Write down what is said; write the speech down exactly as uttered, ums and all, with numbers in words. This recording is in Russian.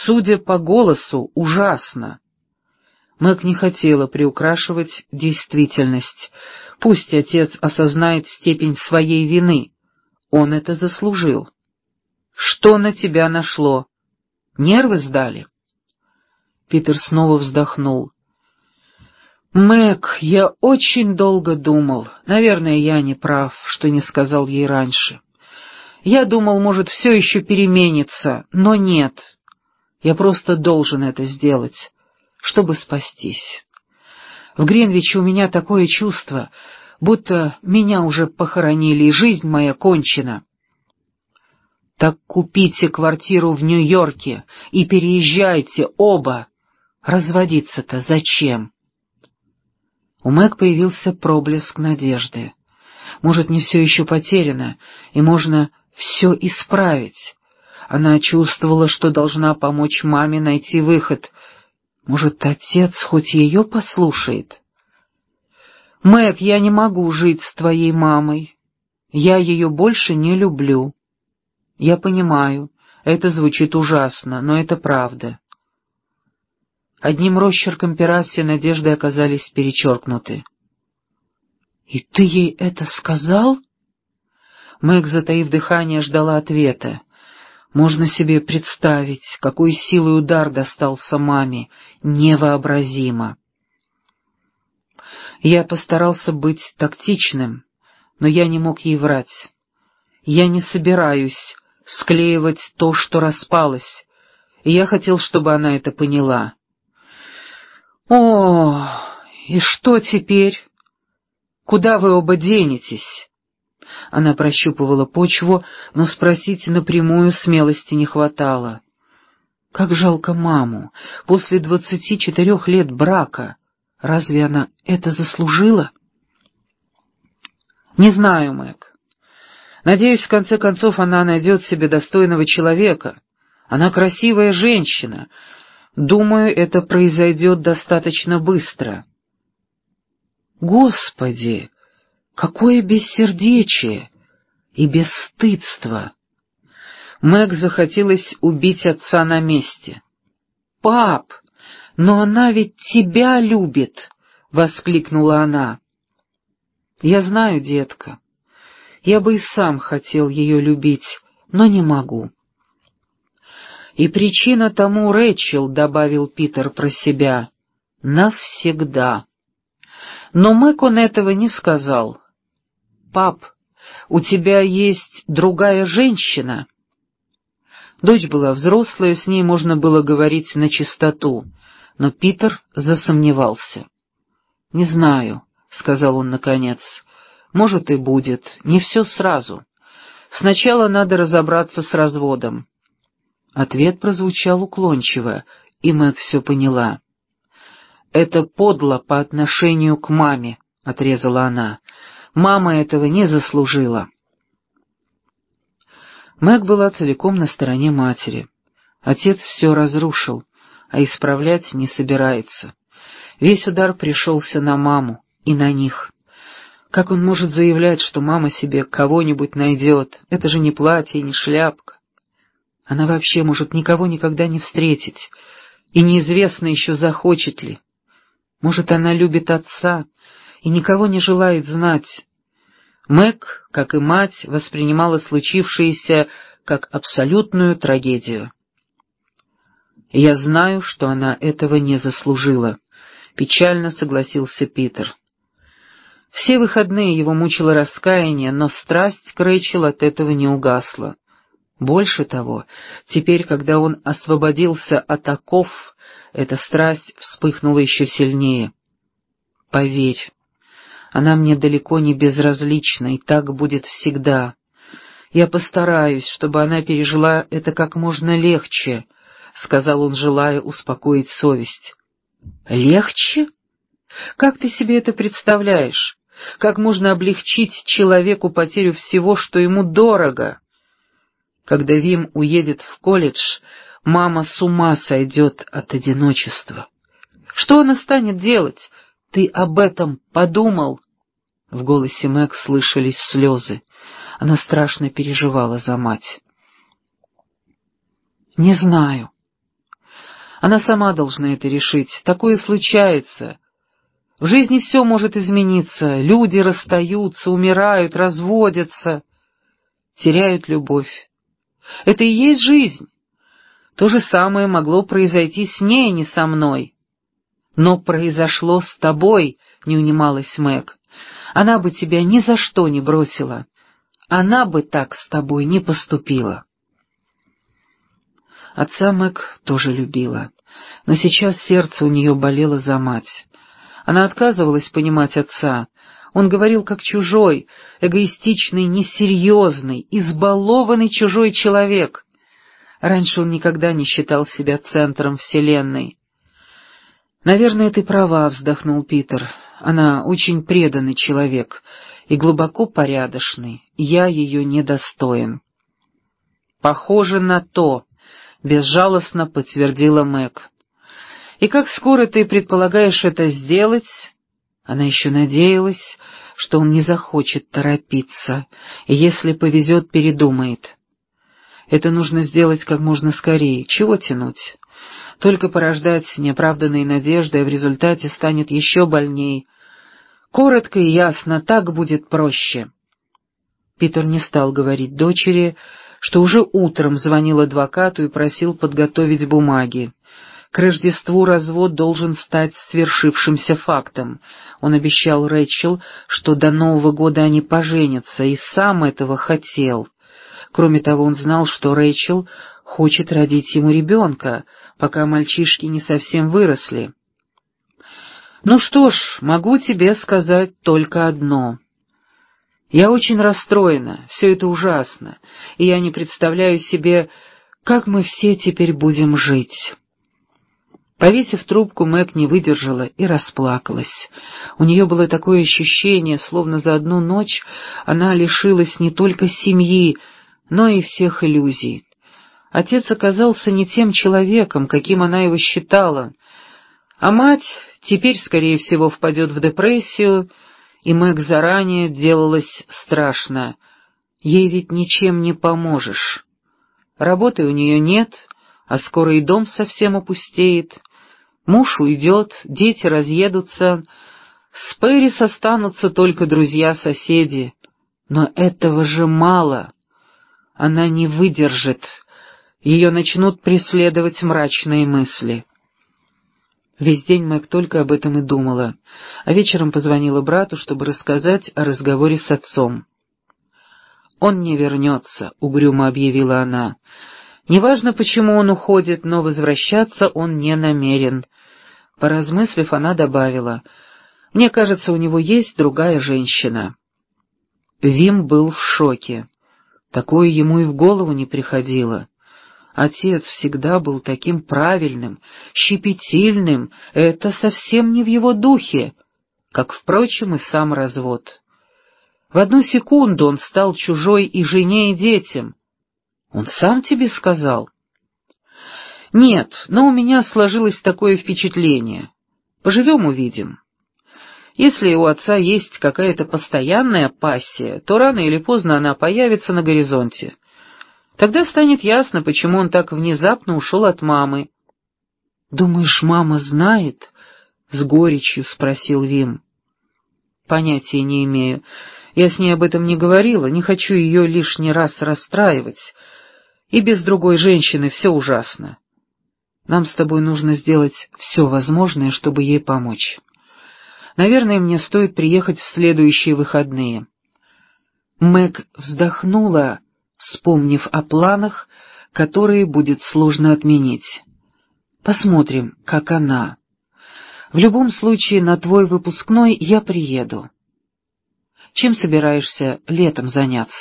Судя по голосу, ужасно. Мэг не хотела приукрашивать действительность. Пусть отец осознает степень своей вины. Он это заслужил. Что на тебя нашло? Нервы сдали? Питер снова вздохнул. «Мэг, я очень долго думал. Наверное, я не прав, что не сказал ей раньше. Я думал, может, все еще переменится, но нет. Я просто должен это сделать, чтобы спастись. В Гринвиче у меня такое чувство, будто меня уже похоронили, и жизнь моя кончена». «Так купите квартиру в Нью-Йорке и переезжайте оба. Разводиться-то зачем?» У Мэг появился проблеск надежды. Может, не все еще потеряно, и можно все исправить. Она чувствовала, что должна помочь маме найти выход. Может, отец хоть ее послушает? «Мэг, я не могу жить с твоей мамой. Я ее больше не люблю. Я понимаю, это звучит ужасно, но это правда». Одним росчерком пера все надежды оказались перечеркнуты. «И ты ей это сказал?» Мэг, затаив дыхание, ждала ответа. Можно себе представить, какой силой удар достался маме. Невообразимо. Я постарался быть тактичным, но я не мог ей врать. Я не собираюсь склеивать то, что распалось, и я хотел, чтобы она это поняла. «О, и что теперь? Куда вы оба денетесь?» Она прощупывала почву, но спросить напрямую смелости не хватало. Как жалко маму. После двадцати четырех лет брака. Разве она это заслужила? «Не знаю, Мэг. Надеюсь, в конце концов она найдет себе достойного человека. Она красивая женщина. Думаю, это произойдет достаточно быстро». Господи, какое бессердечие и бесстыдство! Мэг захотелось убить отца на месте. «Пап, но она ведь тебя любит!» — воскликнула она. «Я знаю, детка. Я бы и сам хотел ее любить, но не могу». «И причина тому Рэйчел», — добавил Питер про себя, — «навсегда». Но Мэг он этого не сказал. «Пап, у тебя есть другая женщина?» Дочь была взрослая, с ней можно было говорить начистоту, но Питер засомневался. «Не знаю», — сказал он наконец, — «может и будет, не все сразу. Сначала надо разобраться с разводом». Ответ прозвучал уклончиво, и Мэг все поняла. «Это подло по отношению к маме», — отрезала она. «Мама этого не заслужила». Мэг была целиком на стороне матери. Отец все разрушил, а исправлять не собирается. Весь удар пришелся на маму и на них. Как он может заявлять, что мама себе кого-нибудь найдет? Это же не платье, не шляпка. Она вообще может никого никогда не встретить, и неизвестно еще, захочет ли. Может, она любит отца и никого не желает знать. Мэг, как и мать, воспринимала случившееся как абсолютную трагедию. «Я знаю, что она этого не заслужила», — печально согласился Питер. Все выходные его мучило раскаяние, но страсть к Рэйчел от этого не угасла. Больше того, теперь, когда он освободился от оков, эта страсть вспыхнула еще сильнее. «Поверь, она мне далеко не безразлична, и так будет всегда. Я постараюсь, чтобы она пережила это как можно легче», — сказал он, желая успокоить совесть. «Легче? Как ты себе это представляешь? Как можно облегчить человеку потерю всего, что ему дорого? Когда Вим уедет в колледж, мама с ума сойдет от одиночества. Что она станет делать? Ты об этом подумал?» В голосе Мэг слышались слезы. Она страшно переживала за мать. «Не знаю. Она сама должна это решить. Такое случается. В жизни все может измениться. Люди расстаются, умирают, разводятся, теряют любовь. Это и есть жизнь. То же самое могло произойти с ней, не со мной. Но произошло с тобой, не унималась Мэг. Она бы тебя ни за что не бросила. Она бы так с тобой не поступила. Отца Мэг тоже любила, но сейчас сердце у нее болело за мать. Она отказывалась понимать отца. Он говорил как чужой, эгоистичный, несерьезный, избалованный чужой человек. Раньше он никогда не считал себя центром вселенной. «Наверное, ты права», — вздохнул Питер. «Она очень преданный человек и глубоко порядочный. Я ее недостоин». «Похоже на то», — безжалостно подтвердила Мэг. «И как скоро ты предполагаешь это сделать?» Она еще надеялась, что он не захочет торопиться, и если повезет, передумает. «Это нужно сделать как можно скорее. Чего тянуть? Только порождать неоправданные надежды, а в результате станет еще больней. Коротко и ясно, так будет проще». Питер не стал говорить дочери, что уже утром звонил адвокату и просил подготовить бумаги. К Рождеству развод должен стать свершившимся фактом. Он обещал Рэйчел, что до Нового года они поженятся, и сам этого хотел. Кроме того, он знал, что Рэйчел хочет родить ему ребенка, пока мальчишки не совсем выросли. «Ну что ж, могу тебе сказать только одно. Я очень расстроена, все это ужасно, и я не представляю себе, как мы все теперь будем жить». Повесив трубку, Мэг не выдержала и расплакалась. У нее было такое ощущение, словно за одну ночь она лишилась не только семьи, но и всех иллюзий. Отец оказался не тем человеком, каким она его считала, а мать теперь, скорее всего, впадет в депрессию, и Мэг заранее делалось страшно. Ей ведь ничем не поможешь. Работы у нее нет, а скоро и дом совсем опустеет. Муж уйдет, дети разъедутся, с Пэрис останутся только друзья-соседи. Но этого же мало. Она не выдержит. Ее начнут преследовать мрачные мысли. Весь день Мэг только об этом и думала, а вечером позвонила брату, чтобы рассказать о разговоре с отцом. «Он не вернется», — угрюмо объявила она. «Неважно, почему он уходит, но возвращаться он не намерен». Поразмыслив, она добавила: «Мне кажется, у него есть другая женщина». Вим был в шоке. Такое ему и в голову не приходило. Отец всегда был таким правильным, щепетильным, это совсем не в его духе, как, впрочем, и сам развод. В одну секунду он стал чужой и жене, и детям. Он сам тебе сказал? Нет, но у меня сложилось такое впечатление. Поживем — увидим. Если у отца есть какая-то постоянная пассия, то рано или поздно она появится на горизонте. Тогда станет ясно, почему он так внезапно ушел от мамы. «Думаешь, мама знает?» — с горечью спросил Вим. «Понятия не имею. Я с ней об этом не говорила, не хочу ее лишний раз расстраивать. И без другой женщины все ужасно. Нам с тобой нужно сделать все возможное, чтобы ей помочь. Наверное, мне стоит приехать в следующие выходные». Мэг вздохнула, вспомнив о планах, которые будет сложно отменить. «Посмотрим, как она. В любом случае, на твой выпускной я приеду. Чем собираешься летом заняться?»